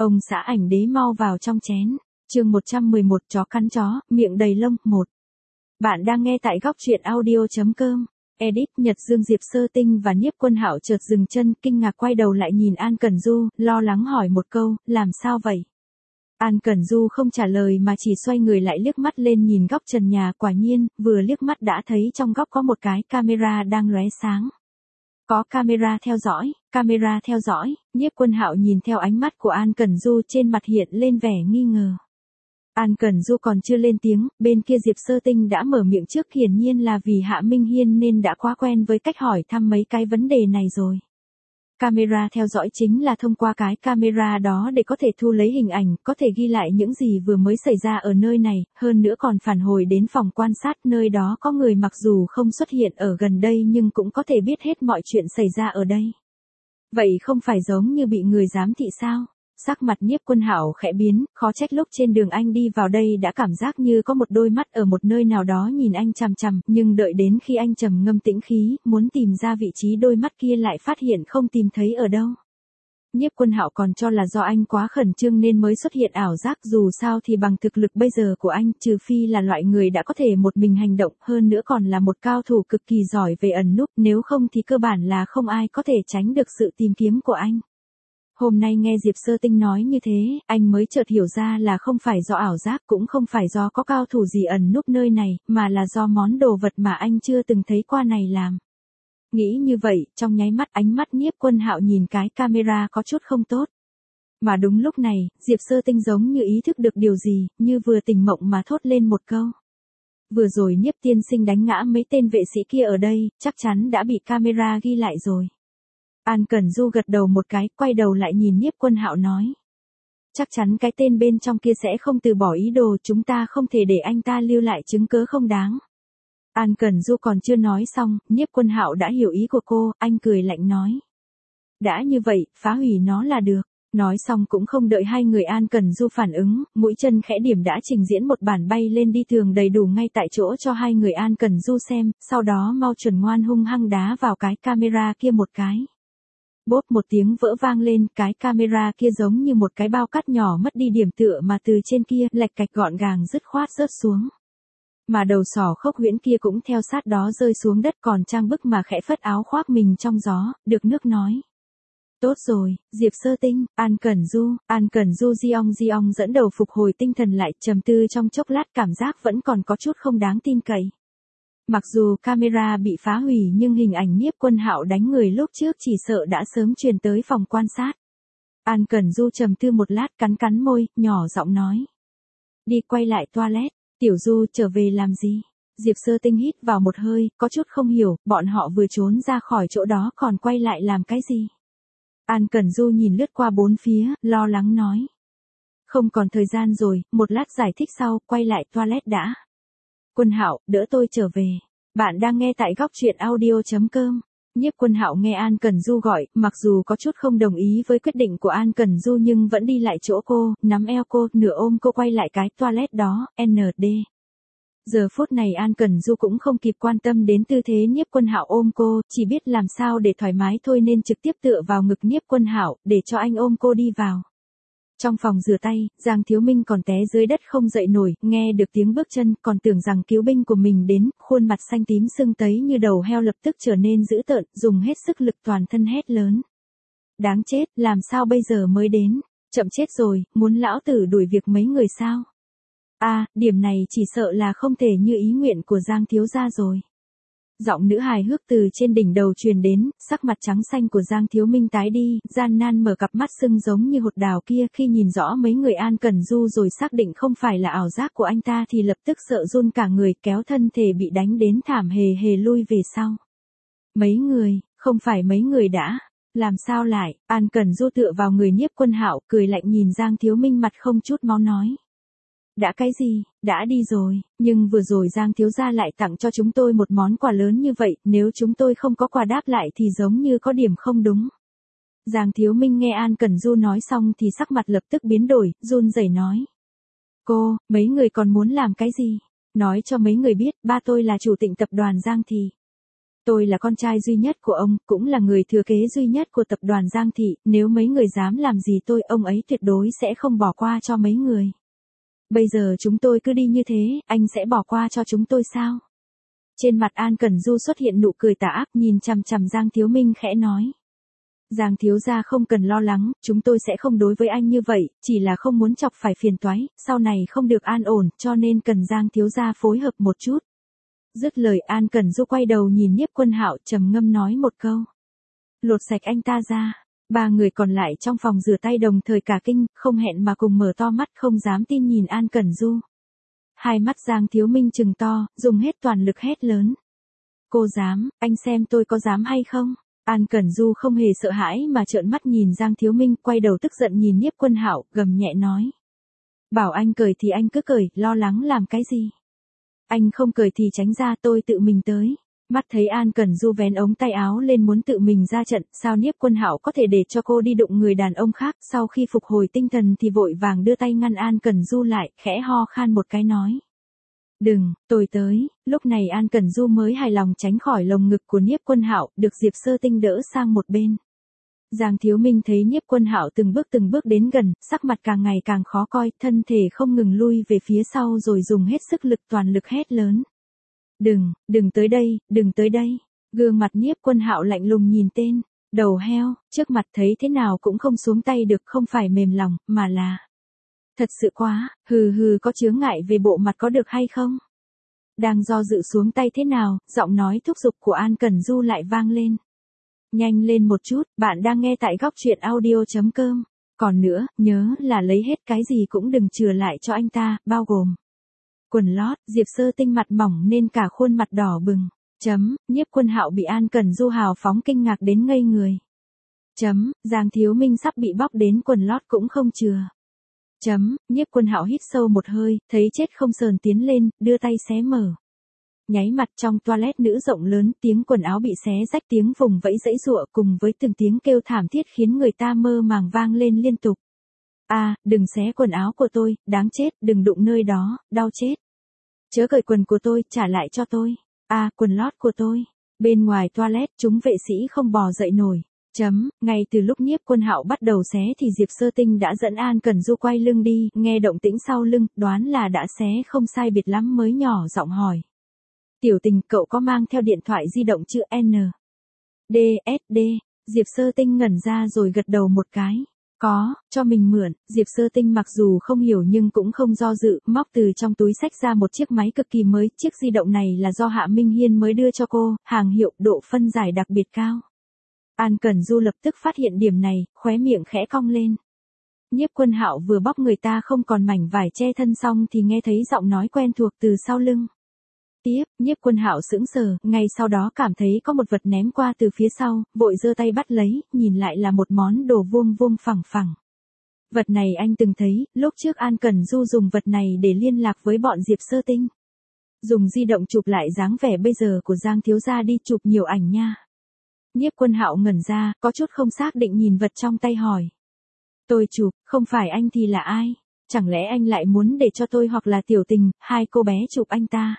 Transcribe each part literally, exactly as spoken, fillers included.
Ông xã ảnh đế mau vào trong chén. Chương một trăm mười một chó cắn chó, miệng đầy lông, một. Bạn đang nghe tại góc truyện audio chấm com. Edit Nhật Dương Diệp Sơ Tinh và Niếp Quân Hạo chợt dừng chân, kinh ngạc quay đầu lại nhìn An Cẩn Du, lo lắng hỏi một câu, làm sao vậy? An Cẩn Du không trả lời mà chỉ xoay người lại liếc mắt lên nhìn góc trần nhà, quả nhiên, vừa liếc mắt đã thấy trong góc có một cái camera đang lóe sáng. Có camera theo dõi, camera theo dõi, Niếp Quân Hạo nhìn theo ánh mắt của An Cẩn Du trên mặt hiện lên vẻ nghi ngờ. An Cẩn Du còn chưa lên tiếng, bên kia Diệp Sơ Tinh đã mở miệng trước, hiển nhiên là vì Hạ Minh Hiên nên đã quá quen với cách hỏi thăm mấy cái vấn đề này rồi. Camera theo dõi chính là thông qua cái camera đó để có thể thu lấy hình ảnh, có thể ghi lại những gì vừa mới xảy ra ở nơi này, hơn nữa còn phản hồi đến phòng quan sát nơi đó có người mặc dù không xuất hiện ở gần đây nhưng cũng có thể biết hết mọi chuyện xảy ra ở đây. Vậy không phải giống như bị người giám thị sao? Sắc mặt Niếp Quân Hạo khẽ biến, khó trách lúc trên đường anh đi vào đây đã cảm giác như có một đôi mắt ở một nơi nào đó nhìn anh chằm chằm, nhưng đợi đến khi anh trầm ngâm tĩnh khí, muốn tìm ra vị trí đôi mắt kia lại phát hiện không tìm thấy ở đâu. Niếp Quân Hạo còn cho là do anh quá khẩn trương nên mới xuất hiện ảo giác, dù sao thì bằng thực lực bây giờ của anh, trừ phi là loại người đã có thể một mình hành động, hơn nữa còn là một cao thủ cực kỳ giỏi về ẩn núp, nếu không thì cơ bản là không ai có thể tránh được sự tìm kiếm của anh. Hôm nay nghe Diệp Sơ Tinh nói như thế, anh mới chợt hiểu ra là không phải do ảo giác, cũng không phải do có cao thủ gì ẩn núp nơi này, mà là do món đồ vật mà anh chưa từng thấy qua này làm. Nghĩ như vậy, trong nháy mắt ánh mắt Niếp Quân Hạo nhìn cái camera có chút không tốt. Mà đúng lúc này, Diệp Sơ Tinh giống như ý thức được điều gì, như vừa tỉnh mộng mà thốt lên một câu. Vừa rồi Niếp tiên sinh đánh ngã mấy tên vệ sĩ kia ở đây, chắc chắn đã bị camera ghi lại rồi. An Cẩn Du gật đầu một cái, quay đầu lại nhìn Niếp Quân Hạo nói. Chắc chắn cái tên bên trong kia sẽ không từ bỏ ý đồ, chúng ta không thể để anh ta lưu lại chứng cớ không đáng. An Cẩn Du còn chưa nói xong, Niếp Quân Hạo đã hiểu ý của cô, anh cười lạnh nói. Đã như vậy, phá hủy nó là được. Nói xong cũng không đợi hai người An Cẩn Du phản ứng, mũi chân khẽ điểm đã trình diễn một bản bay lên đi thường đầy đủ ngay tại chỗ cho hai người An Cẩn Du xem, sau đó mau chuẩn ngoan hung hăng đá vào cái camera kia một cái. Bốp một tiếng vỡ vang lên, cái camera kia giống như một cái bao cát nhỏ mất đi điểm tựa mà từ trên kia, lạch cạch gọn gàng dứt khoát rớt xuống. Mà đầu sỏ khốc huyễn kia cũng theo sát đó rơi xuống đất, còn Trang Bức mà khẽ phất áo khoác mình trong gió, được nước nói. Tốt rồi, Diệp Sơ Tinh, An Cẩn Du, An Cẩn Du Giong Giong dẫn đầu phục hồi tinh thần lại, trầm tư trong chốc lát, cảm giác vẫn còn có chút không đáng tin cậy. Mặc dù camera bị phá hủy nhưng hình ảnh Niếp Quân Hạo đánh người lúc trước chỉ sợ đã sớm truyền tới phòng quan sát. An Cẩn Du trầm tư một lát, cắn cắn môi, nhỏ giọng nói. Đi quay lại toilet, Tiểu Du trở về làm gì? Diệp Sơ Tinh hít vào một hơi, có chút không hiểu, bọn họ vừa trốn ra khỏi chỗ đó còn quay lại làm cái gì? An Cẩn Du nhìn lướt qua bốn phía, lo lắng nói. Không còn thời gian rồi, một lát giải thích sau, quay lại toilet đã. Quân Hạo, đỡ tôi trở về. Bạn đang nghe tại góc truyện audio chấm com. Niếp Quân Hạo nghe An Cẩn Du gọi, mặc dù có chút không đồng ý với quyết định của An Cẩn Du nhưng vẫn đi lại chỗ cô, nắm eo cô, nửa ôm cô quay lại cái toilet đó, en đê. Giờ phút này An Cẩn Du cũng không kịp quan tâm đến tư thế Niếp Quân Hạo ôm cô, chỉ biết làm sao để thoải mái thôi nên trực tiếp tựa vào ngực Niếp Quân Hạo, để cho anh ôm cô đi vào. Trong phòng rửa tay, Giang Thiếu Minh còn té dưới đất không dậy nổi, nghe được tiếng bước chân, còn tưởng rằng cứu binh của mình đến, khuôn mặt xanh tím sưng tấy như đầu heo lập tức trở nên dữ tợn, dùng hết sức lực toàn thân hét lớn. Đáng chết, làm sao bây giờ mới đến? Chậm chết rồi, muốn lão tử đuổi việc mấy người sao? À, điểm này chỉ sợ là không thể như ý nguyện của Giang thiếu gia rồi. Giọng nữ hài hước từ trên đỉnh đầu truyền đến, sắc mặt trắng xanh của Giang Thiếu Minh tái đi, gian nan mở cặp mắt sưng giống như hột đào kia, khi nhìn rõ mấy người An Cẩn Du rồi xác định không phải là ảo giác của anh ta thì lập tức sợ run cả người, kéo thân thể bị đánh đến thảm hề hề lui về sau. Mấy người, không phải mấy người đã, làm sao lại? An Cẩn Du tựa vào người Niếp Quân Hạo, cười lạnh nhìn Giang Thiếu Minh mặt không chút máu nói. Đã cái gì, đã đi rồi, nhưng vừa rồi Giang thiếu gia lại tặng cho chúng tôi một món quà lớn như vậy, nếu chúng tôi không có quà đáp lại thì giống như có điểm không đúng. Giang Thiếu Minh nghe An Cẩn Du nói xong thì sắc mặt lập tức biến đổi, run rẩy nói. Cô, mấy người còn muốn làm cái gì? Nói cho mấy người biết, ba tôi là chủ tịch tập đoàn Giang thì. Tôi là con trai duy nhất của ông, cũng là người thừa kế duy nhất của tập đoàn Giang Thị, nếu mấy người dám làm gì tôi, ông ấy tuyệt đối sẽ không bỏ qua cho mấy người. Bây giờ chúng tôi cứ đi như thế, anh sẽ bỏ qua cho chúng tôi sao? Trên mặt An Cẩn Du xuất hiện nụ cười tà ác, nhìn chằm chằm Giang Thiếu Minh khẽ nói. Giang thiếu gia không cần lo lắng, chúng tôi sẽ không đối với anh như vậy, chỉ là không muốn chọc phải phiền toái, sau này không được an ổn, cho nên cần Giang thiếu gia phối hợp một chút. Dứt lời An Cẩn Du quay đầu nhìn Nhiếp Quân Hạo trầm ngâm nói một câu. Lột sạch anh ta ra. Ba người còn lại trong phòng rửa tay đồng thời cả kinh, không hẹn mà cùng mở to mắt không dám tin nhìn An Cẩn Du. Hai mắt Giang Thiếu Minh trừng to, dùng hết toàn lực hét lớn. Cô dám, anh xem tôi có dám hay không? An Cẩn Du không hề sợ hãi mà trợn mắt nhìn Giang Thiếu Minh, quay đầu tức giận nhìn Nhiếp Quân Hạo, gầm nhẹ nói. Bảo anh cởi thì anh cứ cởi, lo lắng làm cái gì? Anh không cởi thì tránh ra, tôi tự mình tới. Mắt thấy An Cẩn Du vén ống tay áo lên muốn tự mình ra trận, sao Nhiếp Quân Hạo có thể để cho cô đi đụng người đàn ông khác, sau khi phục hồi tinh thần thì vội vàng đưa tay ngăn An Cẩn Du lại, khẽ ho khan một cái nói. Đừng, tôi tới. Lúc này An Cẩn Du mới hài lòng tránh khỏi lồng ngực của Nhiếp Quân Hạo, được Diệp Sơ Tinh đỡ sang một bên. Giang Thiếu Minh thấy Nhiếp Quân Hạo từng bước từng bước đến gần, sắc mặt càng ngày càng khó coi, thân thể không ngừng lui về phía sau rồi dùng hết sức lực toàn lực hét lớn. Đừng, đừng tới đây, đừng tới đây. Gương mặt Nhiếp Quân Hạo lạnh lùng nhìn tên, đầu heo, trước mặt thấy thế nào cũng không xuống tay được, không phải mềm lòng, mà là... Thật sự quá, hừ hừ có chướng ngại về bộ mặt có được hay không? Đang do dự xuống tay thế nào, giọng nói thúc giục của An Cẩn Du lại vang lên. Nhanh lên một chút, bạn đang nghe tại góc truyện audio chấm com. Còn nữa, nhớ là lấy hết cái gì cũng đừng chừa lại cho anh ta, bao gồm quần lót. Diệp Sơ Tinh mặt mỏng nên cả khuôn mặt đỏ bừng. Chấm, Nhiếp Quân Hạo bị An Cẩn Du hào phóng kinh ngạc đến ngây người. Chấm, Giang Thiếu Minh sắp bị bóc đến quần lót cũng không chừa. Chấm, Nhiếp Quân Hạo hít sâu một hơi, thấy chết không sờn tiến lên, đưa tay xé mở. Nháy mặt trong toilet nữ rộng lớn, tiếng quần áo bị xé rách, tiếng vùng vẫy dãy giụa cùng với từng tiếng kêu thảm thiết khiến người ta mơ màng vang lên liên tục. A, à, đừng xé quần áo của tôi, đáng chết, đừng đụng nơi đó, đau chết. Chớ cởi quần của tôi, trả lại cho tôi. A, à, quần lót của tôi. Bên ngoài toilet, chúng vệ sĩ không bò dậy nổi. Chấm, ngay từ lúc Nhiếp Quân Hạo bắt đầu xé thì Diệp Sơ Tinh đã dẫn An Cẩn Du quay lưng đi, nghe động tĩnh sau lưng, đoán là đã xé không sai biệt lắm mới nhỏ giọng hỏi. Tiểu Tình, cậu có mang theo điện thoại di động chữ N D S D? Diệp Sơ Tinh ngẩn ra rồi gật đầu một cái. Có, cho mình mượn. Diệp Sơ Tinh mặc dù không hiểu nhưng cũng không do dự, móc từ trong túi xách ra một chiếc máy cực kỳ mới, chiếc di động này là do Hạ Minh Hiên mới đưa cho cô, hàng hiệu, độ phân giải đặc biệt cao. An Cẩn Du lập tức phát hiện điểm này, khóe miệng khẽ cong lên. Nhiếp Quân Hạo vừa bóc người ta không còn mảnh vải che thân xong thì nghe thấy giọng nói quen thuộc từ sau lưng. Tiếp, Nhiếp Quân Hạo sững sờ, ngay sau đó cảm thấy có một vật ném qua từ phía sau, vội giơ tay bắt lấy, nhìn lại là một món đồ vuông vuông phẳng phẳng. Vật này anh từng thấy, lúc trước An Cẩn Du dùng vật này để liên lạc với bọn Diệp Sơ Tinh. Dùng di động chụp lại dáng vẻ bây giờ của Giang thiếu gia đi, chụp nhiều ảnh nha. Nhiếp Quân Hạo ngẩn ra, có chút không xác định nhìn vật trong tay hỏi. Tôi chụp, không phải anh thì là ai? Chẳng lẽ anh lại muốn để cho tôi hoặc là Tiểu Tình, hai cô bé chụp anh ta?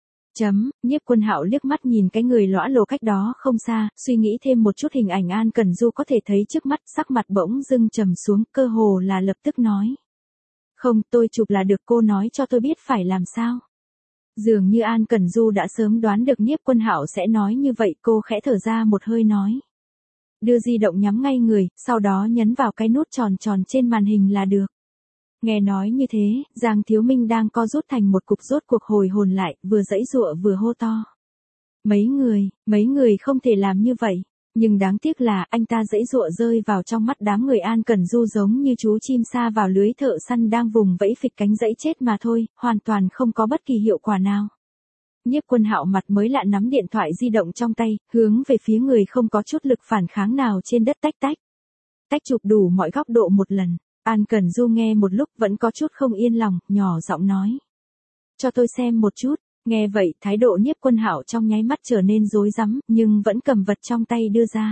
Chấm, Nhiếp Quân Hạo liếc mắt nhìn cái người lõa lồ cách đó không xa, suy nghĩ thêm một chút hình ảnh An Cẩn Du có thể thấy trước mắt, sắc mặt bỗng dưng trầm xuống, cơ hồ là lập tức nói. Không, tôi chụp là được, cô nói cho tôi biết phải làm sao. Dường như An Cẩn Du đã sớm đoán được Nhiếp Quân Hạo sẽ nói như vậy, cô khẽ thở ra một hơi nói. Đưa di động nhắm ngay người, sau đó nhấn vào cái nút tròn tròn trên màn hình là được. Nghe nói như thế, Giang Thiếu Minh đang co rút thành một cục rốt cuộc hồi hồn lại, vừa giãy giụa vừa hô to. Mấy người, mấy người không thể làm như vậy. Nhưng đáng tiếc là anh ta giãy giụa rơi vào trong mắt đám người An Cẩn Du giống như chú chim sa vào lưới thợ săn đang vùng vẫy phịch cánh giãy chết mà thôi, hoàn toàn không có bất kỳ hiệu quả nào. Nhiếp Quân Hạo mặt mới lạ nắm điện thoại di động trong tay, hướng về phía người không có chút lực phản kháng nào trên đất tách tách. Tách chụp đủ mọi góc độ một lần. An Cẩn Du nghe một lúc vẫn có chút không yên lòng, nhỏ giọng nói. Cho tôi xem một chút. Nghe vậy, thái độ Nhiếp Quân Hạo trong nháy mắt trở nên rối rắm, nhưng vẫn cầm vật trong tay đưa ra.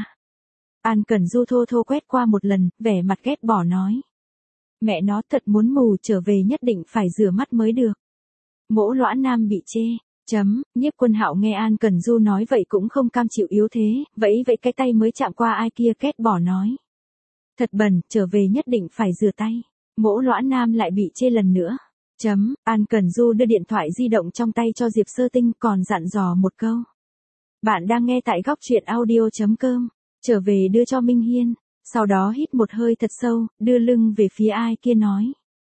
An Cẩn Du thô thô quét qua một lần, vẻ mặt ghét bỏ nói. Mẹ nó thật muốn mù, trở về nhất định phải rửa mắt mới được. Mỗ lõa nam bị chê. Chấm, Nhiếp Quân Hạo nghe An Cẩn Du nói vậy cũng không cam chịu yếu thế, vẫy vẫy cái tay mới chạm qua ai kia két bỏ nói. Thật bẩn, trở về nhất định phải rửa tay. Mỗ Lõa Nam lại bị chê lần nữa. Chấm, An Cẩn Du đưa điện thoại di động trong tay cho Diệp Sơ Tinh còn dặn dò một câu. Bạn đang nghe tại góc truyện audio.com, trở về đưa cho Minh Hiên, sau đó hít một hơi thật sâu, đưa lưng về phía ai kia nói.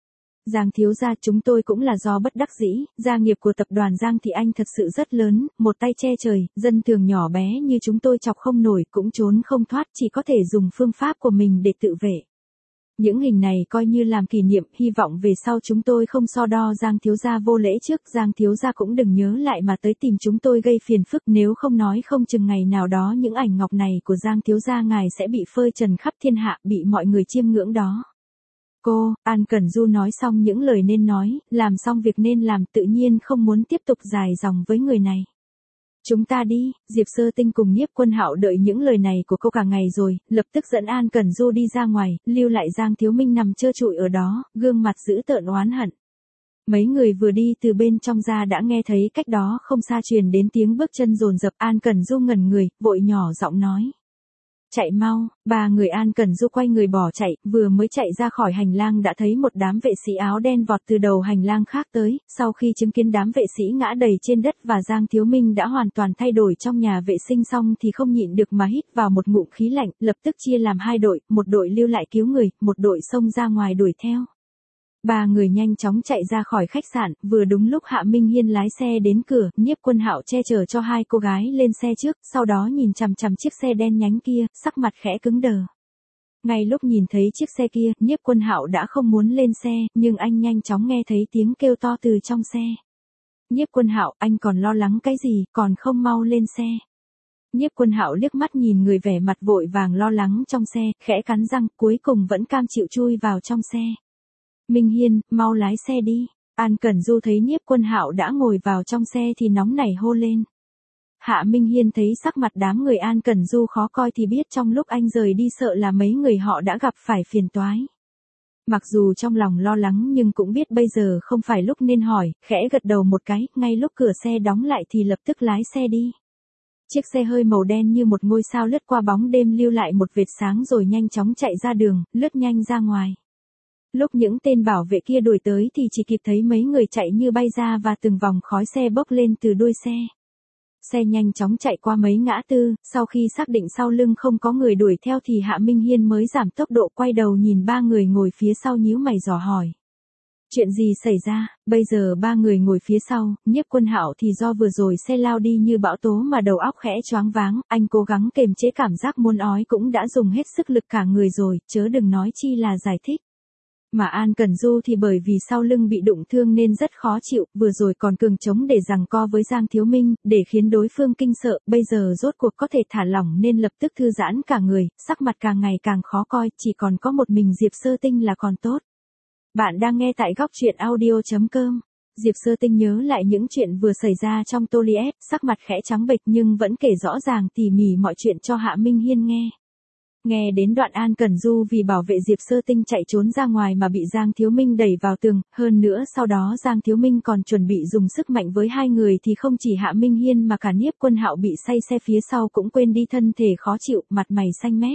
Giang thiếu gia, chúng tôi cũng là do bất đắc dĩ, gia nghiệp của tập đoàn Giang Thị Anh thật sự rất lớn, một tay che trời, dân thường nhỏ bé như chúng tôi chọc không nổi cũng trốn không thoát, chỉ có thể dùng phương pháp của mình để tự vệ. Những hình này coi như làm kỷ niệm, hy vọng về sau chúng tôi không so đo Giang thiếu gia vô lễ trước, Giang thiếu gia cũng đừng nhớ lại mà tới tìm chúng tôi gây phiền phức, nếu không nói không chừng ngày nào đó những ảnh ngọc này của Giang thiếu gia ngài sẽ bị phơi trần khắp thiên hạ, bị mọi người chiêm ngưỡng đó. Cô, An Cẩn Du nói xong những lời nên nói, làm xong việc nên làm, tự nhiên không muốn tiếp tục dài dòng với người này. Chúng ta đi, Diệp Sơ Tinh cùng Nhiếp Quân Hạo đợi những lời này của cô cả ngày rồi, lập tức dẫn An Cẩn Du đi ra ngoài, lưu lại Giang Thiếu Minh nằm trơ trụi ở đó, gương mặt dữ tợn oán hận. Mấy người vừa đi từ bên trong ra đã nghe thấy cách đó không xa truyền đến tiếng bước chân dồn dập. An Cẩn Du ngẩn người, vội nhỏ giọng nói. Chạy mau, ba người An Cẩn Du quay người bỏ chạy, vừa mới chạy ra khỏi hành lang đã thấy một đám vệ sĩ áo đen vọt từ đầu hành lang khác tới, sau khi chứng kiến đám vệ sĩ ngã đầy trên đất và Giang Thiếu Minh đã hoàn toàn thay đổi trong nhà vệ sinh xong thì không nhịn được mà hít vào một ngụm khí lạnh, lập tức chia làm hai đội, một đội lưu lại cứu người, một đội xông ra ngoài đuổi theo. Ba người nhanh chóng chạy ra khỏi khách sạn, vừa đúng lúc Hạ Minh Hiên lái xe đến cửa, Nhiếp Quân Hạo che chở cho hai cô gái lên xe trước, sau đó nhìn chằm chằm chiếc xe đen nhánh kia, sắc mặt khẽ cứng đờ. Ngay lúc nhìn thấy chiếc xe kia, Nhiếp Quân Hạo đã không muốn lên xe, nhưng anh nhanh chóng nghe thấy tiếng kêu to từ trong xe. Nhiếp Quân Hạo, anh còn lo lắng cái gì, còn không mau lên xe. Nhiếp Quân Hạo liếc mắt nhìn người vẻ mặt vội vàng lo lắng trong xe, khẽ cắn răng, cuối cùng vẫn cam chịu chui vào trong xe. Minh Hiên, mau lái xe đi. An Cẩn Du thấy Nhiếp Quân Hạo đã ngồi vào trong xe thì nóng nảy hô lên. Hạ Minh Hiên thấy sắc mặt đám người An Cẩn Du khó coi thì biết trong lúc anh rời đi sợ là mấy người họ đã gặp phải phiền toái. Mặc dù trong lòng lo lắng nhưng cũng biết bây giờ không phải lúc nên hỏi, khẽ gật đầu một cái, ngay lúc cửa xe đóng lại thì lập tức lái xe đi. Chiếc xe hơi màu đen như một ngôi sao lướt qua bóng đêm lưu lại một vệt sáng rồi nhanh chóng chạy ra đường, lướt nhanh ra ngoài. Lúc những tên bảo vệ kia đuổi tới thì chỉ kịp thấy mấy người chạy như bay ra và từng vòng khói xe bốc lên từ đuôi xe. Xe nhanh chóng chạy qua mấy ngã tư, sau khi xác định sau lưng không có người đuổi theo thì Hạ Minh Hiên mới giảm tốc độ quay đầu nhìn ba người ngồi phía sau nhíu mày dò hỏi. Chuyện gì xảy ra, bây giờ ba người ngồi phía sau, Nhiếp Quân Hạo thì do vừa rồi xe lao đi như bão tố mà đầu óc khẽ choáng váng, anh cố gắng kềm chế cảm giác muốn ói cũng đã dùng hết sức lực cả người rồi, chớ đừng nói chi là giải thích. Mà An Cẩn Du thì bởi vì sau lưng bị đụng thương nên rất khó chịu, vừa rồi còn cường chống để giằng co với Giang Thiếu Minh, để khiến đối phương kinh sợ, bây giờ rốt cuộc có thể thả lỏng nên lập tức thư giãn cả người, sắc mặt càng ngày càng khó coi, chỉ còn có một mình Diệp Sơ Tinh là còn tốt. Bạn đang nghe tại góc truyện audio.com. Diệp Sơ Tinh nhớ lại những chuyện vừa xảy ra trong Toliet, sắc mặt khẽ trắng bệch nhưng vẫn kể rõ ràng tỉ mỉ mọi chuyện cho Hạ Minh Hiên nghe. Nghe đến đoạn An Cẩn Du vì bảo vệ Diệp Sơ Tinh chạy trốn ra ngoài mà bị Giang Thiếu Minh đẩy vào tường, hơn nữa sau đó Giang Thiếu Minh còn chuẩn bị dùng sức mạnh với hai người thì không chỉ Hạ Minh Hiên mà cả Nhiếp Quân Hạo bị say xe phía sau cũng quên đi thân thể khó chịu, mặt mày xanh mét.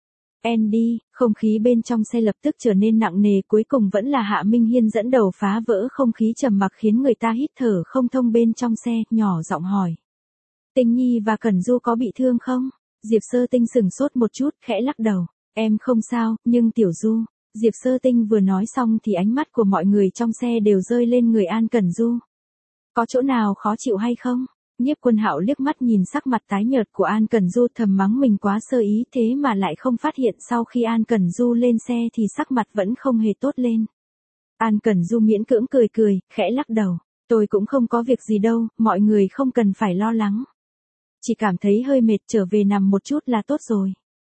Andy, không khí bên trong xe lập tức trở nên nặng nề, cuối cùng vẫn là Hạ Minh Hiên dẫn đầu phá vỡ không khí trầm mặc khiến người ta hít thở không thông bên trong xe, nhỏ giọng hỏi. Tinh Nhi và Cẩn Du có bị thương không? Diệp Sơ Tinh sừng sốt một chút, khẽ lắc đầu. Em không sao, nhưng Tiểu Du. Diệp Sơ Tinh vừa nói xong thì ánh mắt của mọi người trong xe đều rơi lên người An Cẩn Du. Có chỗ nào khó chịu hay không? Nhiếp Quân Hạo liếc mắt nhìn sắc mặt tái nhợt của An Cẩn Du thầm mắng mình quá sơ ý thế mà lại không phát hiện sau khi An Cẩn Du lên xe thì sắc mặt vẫn không hề tốt lên. An Cẩn Du miễn cưỡng cười cười, khẽ lắc đầu. Tôi cũng không có việc gì đâu, mọi người không cần phải lo lắng. Chỉ cảm thấy hơi mệt, trở về nằm một chút là tốt rồi.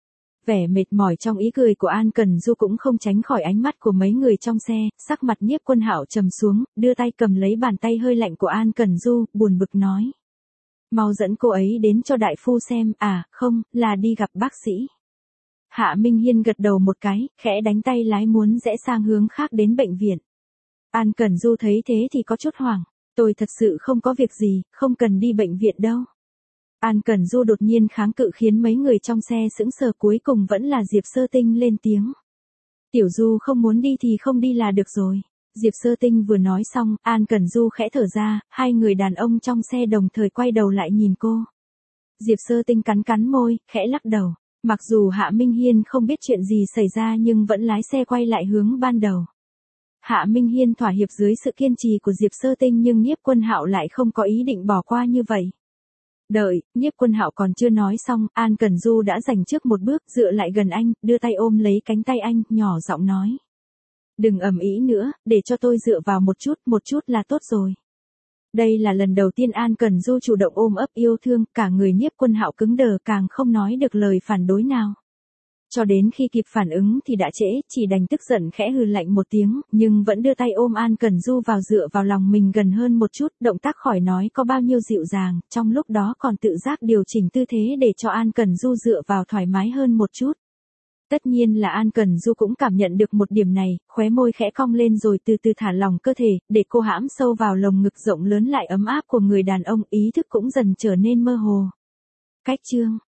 Vẻ mệt mỏi trong ý cười của An Cẩn Du cũng không tránh khỏi ánh mắt của mấy người trong xe, sắc mặt Nhiếp Quân Hạo trầm xuống, đưa tay cầm lấy bàn tay hơi lạnh của An Cẩn Du, buồn bực nói. Mau dẫn cô ấy đến cho đại phu xem, à, không, là đi gặp bác sĩ. Hạ Minh Hiên gật đầu một cái, khẽ đánh tay lái muốn rẽ sang hướng khác đến bệnh viện. An Cẩn Du thấy thế thì có chút hoảng. Tôi thật sự không có việc gì, không cần đi bệnh viện đâu. An Cẩn Du đột nhiên kháng cự khiến mấy người trong xe sững sờ, cuối cùng vẫn là Diệp Sơ Tinh lên tiếng. Tiểu Du không muốn đi thì không đi là được rồi. Diệp Sơ Tinh vừa nói xong, An Cẩn Du khẽ thở ra, hai người đàn ông trong xe đồng thời quay đầu lại nhìn cô. Diệp Sơ Tinh cắn cắn môi, khẽ lắc đầu. Mặc dù Hạ Minh Hiên không biết chuyện gì xảy ra nhưng vẫn lái xe quay lại hướng ban đầu. Hạ Minh Hiên thỏa hiệp dưới sự kiên trì của Diệp Sơ Tinh nhưng Nhiếp Quân Hạo lại không có ý định bỏ qua như vậy. Đợi, Nhiếp Quân Hạo còn chưa nói xong, An Cẩn Du đã giành trước một bước, dựa lại gần anh, đưa tay ôm lấy cánh tay anh, nhỏ giọng nói. Đừng ầm ĩ nữa, để cho tôi dựa vào một chút, một chút là tốt rồi. Đây là lần đầu tiên An Cẩn Du chủ động ôm ấp yêu thương, cả người Nhiếp Quân Hạo cứng đờ, càng không nói được lời phản đối nào. Cho đến khi kịp phản ứng thì đã trễ, chỉ đành tức giận khẽ hừ lạnh một tiếng, nhưng vẫn đưa tay ôm An Cẩn Du vào, dựa vào lòng mình gần hơn một chút, động tác khỏi nói có bao nhiêu dịu dàng, trong lúc đó còn tự giác điều chỉnh tư thế để cho An Cẩn Du dựa vào thoải mái hơn một chút. Tất nhiên là An Cẩn Du cũng cảm nhận được một điểm này, khóe môi khẽ cong lên rồi từ từ thả lỏng cơ thể, để cô hãm sâu vào lồng ngực rộng lớn lại ấm áp của người đàn ông, ý thức cũng dần trở nên mơ hồ. Cách chương